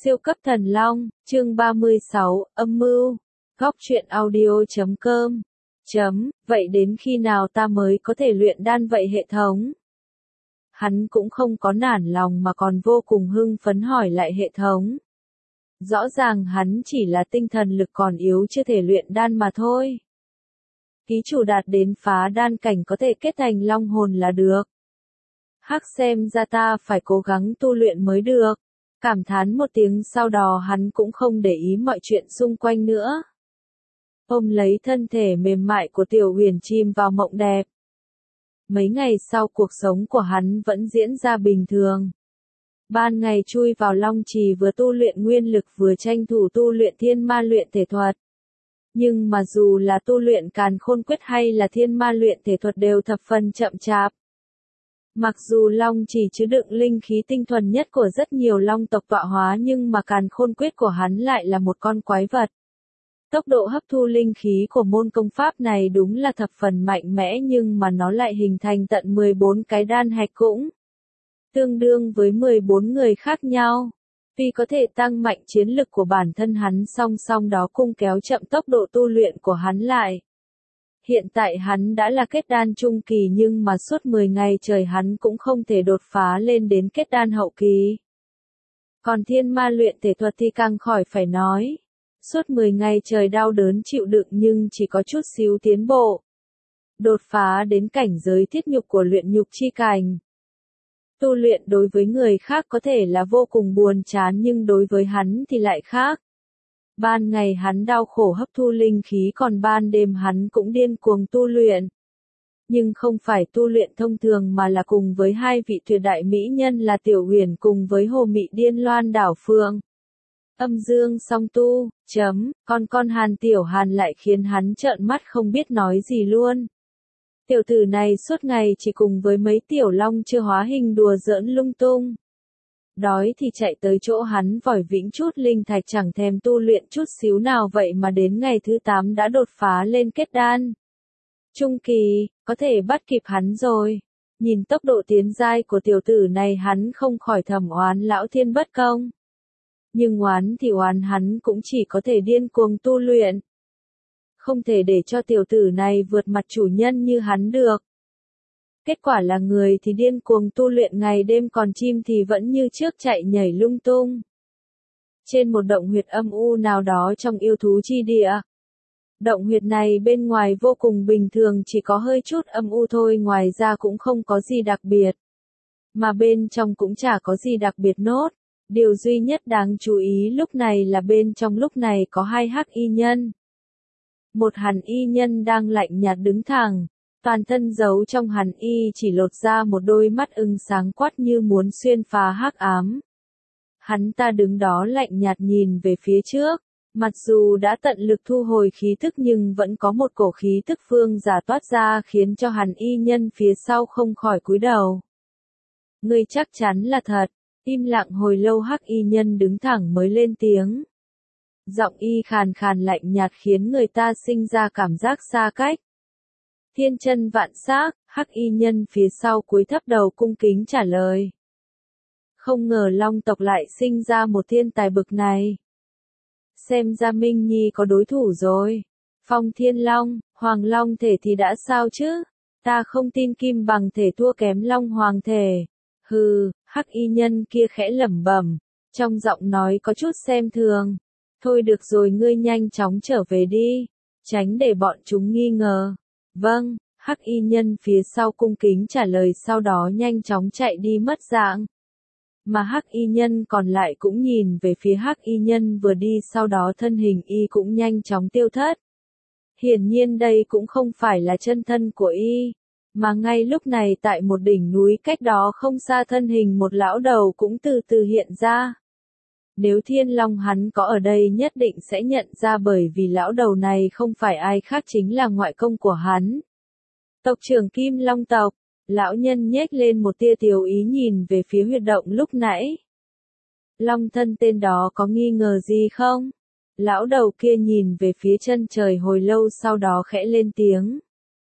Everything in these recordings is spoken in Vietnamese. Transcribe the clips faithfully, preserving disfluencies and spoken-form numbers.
Siêu cấp thần long, chương ba mươi sáu, âm mưu. Góc truyện audio chấm com. Chấm, vậy đến khi nào ta mới có thể luyện đan vậy hệ thống? Hắn cũng không có nản lòng mà còn vô cùng hưng phấn hỏi lại hệ thống. Rõ ràng hắn chỉ là tinh thần lực còn yếu chưa thể luyện đan mà thôi. Ký chủ đạt đến phá đan cảnh có thể kết thành long hồn là được. Hắc xem ra ta phải cố gắng tu luyện mới được. Cảm thán một tiếng sau đó hắn cũng không để ý mọi chuyện xung quanh nữa. Ôm lấy thân thể mềm mại của Tiểu Huyền chìm vào mộng đẹp. Mấy ngày sau cuộc sống của hắn vẫn diễn ra bình thường. Ban ngày chui vào Long Trì vừa tu luyện nguyên lực vừa tranh thủ tu luyện thiên ma luyện thể thuật. Nhưng mà dù là tu luyện càn khôn quyết hay là thiên ma luyện thể thuật đều thập phần chậm chạp. Mặc dù Long Trì chứa đựng linh khí tinh thuần nhất của rất nhiều long tộc tọa hóa nhưng mà càn khôn quyết của hắn lại là một con quái vật. Tốc độ hấp thu linh khí của môn công pháp này đúng là thập phần mạnh mẽ nhưng mà nó lại hình thành tận mười bốn cái đan hạch cũng tương đương với mười bốn người khác nhau. Vì có thể tăng mạnh chiến lực của bản thân hắn song song đó cũng kéo chậm tốc độ tu luyện của hắn lại. Hiện tại hắn đã là kết đan trung kỳ nhưng mà suốt mười ngày trời hắn cũng không thể đột phá lên đến kết đan hậu kỳ. Còn thiên ma luyện thể thuật thì càng khỏi phải nói. Suốt mười ngày trời đau đớn chịu đựng nhưng chỉ có chút xíu tiến bộ. Đột phá đến cảnh giới thiết nhục của luyện nhục chi cảnh. Tu luyện đối với người khác có thể là vô cùng buồn chán nhưng đối với hắn thì lại khác. Ban ngày hắn đau khổ hấp thu linh khí còn ban đêm hắn cũng điên cuồng tu luyện. Nhưng không phải tu luyện thông thường mà là cùng với hai vị tuyệt đại mỹ nhân là Tiểu Huyền cùng với Hồ Mị Điên Loan Đảo Phương. Âm dương song tu, chấm, con con Hàn Tiểu Hàn lại khiến hắn trợn mắt không biết nói gì luôn. Tiểu tử này suốt ngày chỉ cùng với mấy tiểu long chưa hóa hình đùa giỡn lung tung. Đói thì chạy tới chỗ hắn vòi vĩnh chút linh thạch chẳng thèm tu luyện chút xíu nào vậy mà đến ngày thứ tám đã đột phá lên kết đan. Trung kỳ, có thể bắt kịp hắn rồi. Nhìn tốc độ tiến giai của tiểu tử này hắn không khỏi thầm oán lão thiên bất công. Nhưng oán thì oán hắn cũng chỉ có thể điên cuồng tu luyện. Không thể để cho tiểu tử này vượt mặt chủ nhân như hắn được. Kết quả là người thì điên cuồng tu luyện ngày đêm còn chim thì vẫn như trước chạy nhảy lung tung. Trên một động huyệt âm u nào đó trong yêu thú chi địa. Động huyệt này bên ngoài vô cùng bình thường chỉ có hơi chút âm u thôi ngoài ra cũng không có gì đặc biệt. Mà bên trong cũng chả có gì đặc biệt nốt. Điều duy nhất đáng chú ý lúc này là bên trong lúc này có hai hắc y nhân. Một hàn y nhân đang lạnh nhạt đứng thẳng. Toàn thân giấu trong hàn y chỉ lột ra một đôi mắt ưng sáng quắc như muốn xuyên phá hắc ám. Hắn ta đứng đó lạnh nhạt nhìn về phía trước, mặc dù đã tận lực thu hồi khí thức nhưng vẫn có một cổ khí thức phương giả toát ra khiến cho hàn y nhân phía sau không khỏi cúi đầu. Ngươi chắc chắn là thật, im lặng hồi lâu hắc y nhân đứng thẳng mới lên tiếng. Giọng y khàn khàn lạnh nhạt khiến người ta sinh ra cảm giác xa cách. Thiên chân vạn xác, hắc y nhân phía sau cúi thấp đầu cung kính trả lời. Không ngờ long tộc lại sinh ra một thiên tài bực này. Xem ra Minh Nhi có đối thủ rồi. Phong Thiên Long, Hoàng Long thể thì đã sao chứ? Ta không tin kim bằng thể thua kém Long Hoàng thể. Hừ, hắc y nhân kia khẽ lẩm bẩm, trong giọng nói có chút xem thường. Thôi được rồi ngươi nhanh chóng trở về đi, tránh để bọn chúng nghi ngờ. Vâng, hắc y nhân phía sau cung kính trả lời sau đó nhanh chóng chạy đi mất dạng. Mà hắc y nhân còn lại cũng nhìn về phía hắc y nhân vừa đi sau đó thân hình y cũng nhanh chóng tiêu thất. Hiển nhiên đây cũng không phải là chân thân của y, mà ngay lúc này tại một đỉnh núi cách đó không xa thân hình một lão đầu cũng từ từ hiện ra. Nếu Thiên Long hắn có ở đây nhất định sẽ nhận ra bởi vì lão đầu này không phải ai khác chính là ngoại công của hắn. Tộc trưởng Kim Long tộc, lão nhân nhếch lên một tia tiều ý nhìn về phía huyệt động lúc nãy. Long thân tên đó có nghi ngờ gì không? Lão đầu kia nhìn về phía chân trời hồi lâu sau đó khẽ lên tiếng.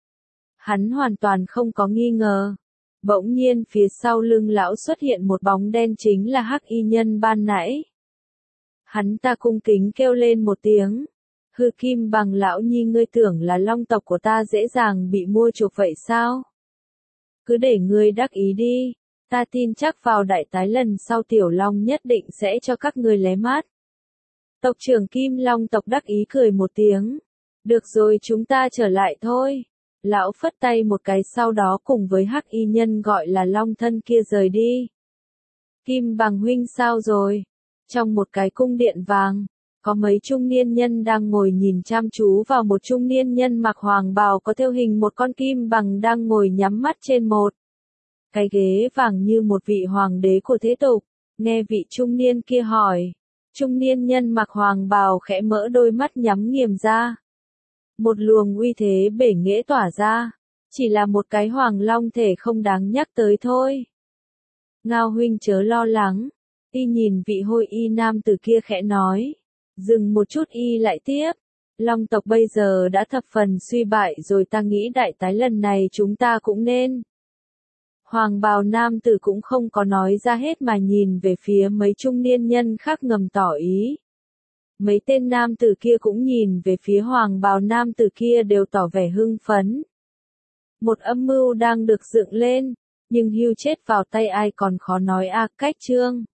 Hắn hoàn toàn không có nghi ngờ. Bỗng nhiên phía sau lưng lão xuất hiện một bóng đen chính là hắc y nhân ban nãy. Hắn ta cung kính kêu lên một tiếng. Hư Kim Bằng lão nhi, ngươi tưởng là long tộc của ta dễ dàng bị mua chuộc vậy sao? Cứ để ngươi đắc ý đi, ta tin chắc vào đại tái lần sau Tiểu Long nhất định sẽ cho các ngươi lé mắt. Tộc trưởng Kim Long tộc đắc ý cười một tiếng. Được rồi, chúng ta trở lại thôi. Lão phất tay một cái, sau đó cùng với hắc y nhân gọi là Long Thân kia rời đi. Kim Bằng huynh sao rồi? Trong một cái cung điện vàng, có mấy trung niên nhân đang ngồi nhìn chăm chú vào một trung niên nhân mặc hoàng bào có thêu hình một con kim bằng đang ngồi nhắm mắt trên một cái ghế vàng như một vị hoàng đế của thế tục. Nghe vị trung niên kia hỏi, trung niên nhân mặc hoàng bào khẽ mở đôi mắt nhắm nghiền ra. Một luồng uy thế bể nghễ tỏa ra, chỉ là một cái hoàng long thể không đáng nhắc tới thôi. Ngao huynh chớ lo lắng, y nhìn vị hôi y nam tử kia khẽ nói. Dừng một chút y lại tiếp. Long tộc bây giờ đã thập phần suy bại rồi, ta nghĩ đại tái lần này chúng ta cũng nên. Hoàng bào nam tử cũng không có nói ra hết mà nhìn về phía mấy trung niên nhân khác ngầm tỏ ý. Mấy tên nam tử kia cũng nhìn về phía hoàng bào nam tử kia đều tỏ vẻ hưng phấn. Một âm mưu đang được dựng lên, nhưng hưu chết vào tay ai còn khó nói a. Cách chương